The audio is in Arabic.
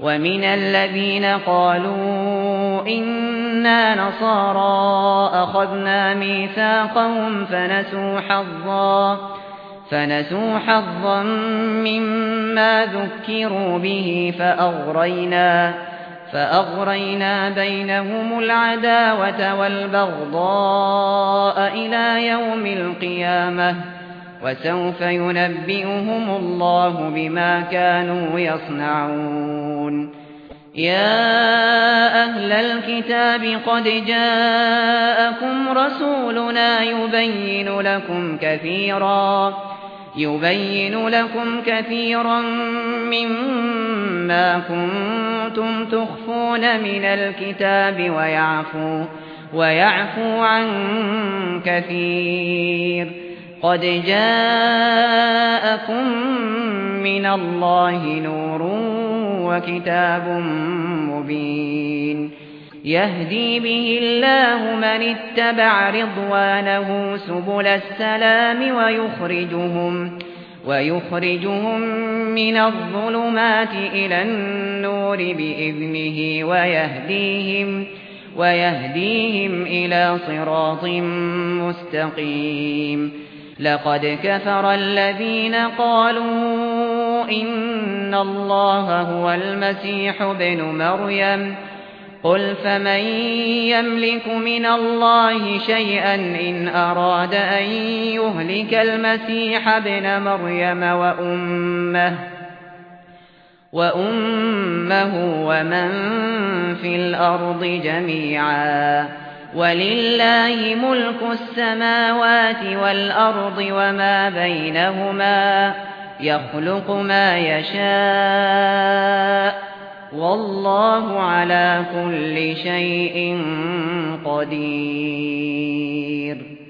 ومن الذين قالوا إنا نصارى أخذنا ميثاقهم فنسوا حظا مما ذكروا به فأغرينا بينهم العداوة والبغضاء إلى يوم القيامة وسوف ينبئهم الله بما كانوا يصنعون. يا أهل الكتاب قد جاءكم رسولنا يبين لكم كثيرا مما كنتم تخفون من الكتاب ويعفو عن كثير. قد جاءكم من الله نور وكتاب مبين يهدي به الله من اتبع رضوانه سبل السلام ويخرجهم من الظلمات إلى النور بإذنه ويهديهم إلى صراط مستقيم. لقد كفر الذين قالوا إن الله هو المسيح ابن مريم قل فمن يملك من الله شيئا إن أراد أن يهلك المسيح ابن مريم وأمه ومن في الأرض جميعا ولله ملك السماوات والأرض وما بينهما يخلق ما يشاء والله على كل شيء قدير.